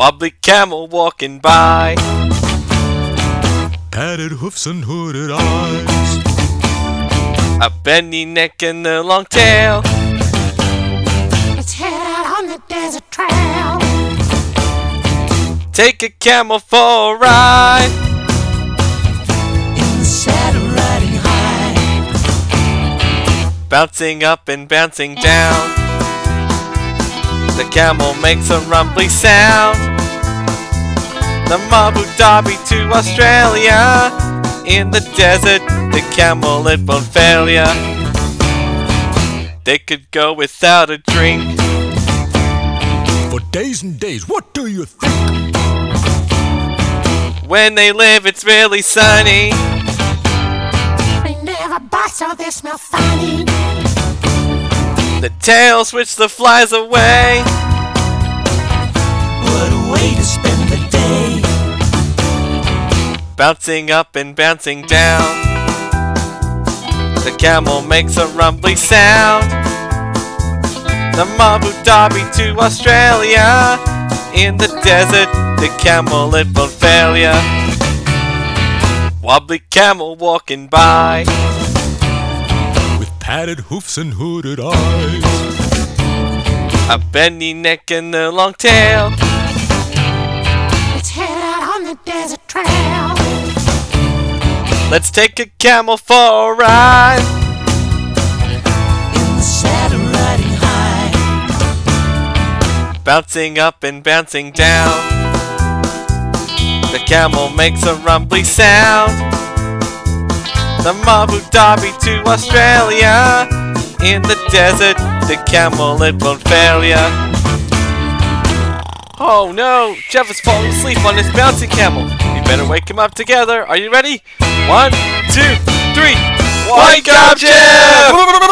Wobbly camel walking by. Padded hoofs and hooded eyes. A bendy neck and a long tail. Let's head out on the desert trail. Take a camel for a ride. In the saddle riding high. Bouncing up and bouncing down. The camel makes a rumbly sound. The Abu Dhabi to Australia. In the desert, the camel it won't fail ya. They could go without a drink For days and days, what do you think? When they live, it's really sunny. They never bite, so they smell funny. The tail switch the flies away. What a way to spend the day. Bouncing up and bouncing down. The camel makes a rumbly sound. The Abu Dhabi to Australia. In the desert, the camel it won't fail ya. Wobbly camel walking by. With padded hoofs and hooded eyes. A bendy neck and a long tail. Let's head out on the desert trail. Let's take a camel for a ride. In the saddle riding high. Bouncing up and bouncing down. The camel makes a rumbly sound. The Abu Dhabi to Australia. In the desert, the camel it won't fail ya. Oh no, Jeff is falling asleep on his bouncy camel. We better wake him up together. Are you ready? 1, 2, 3. Wake up, Jeff!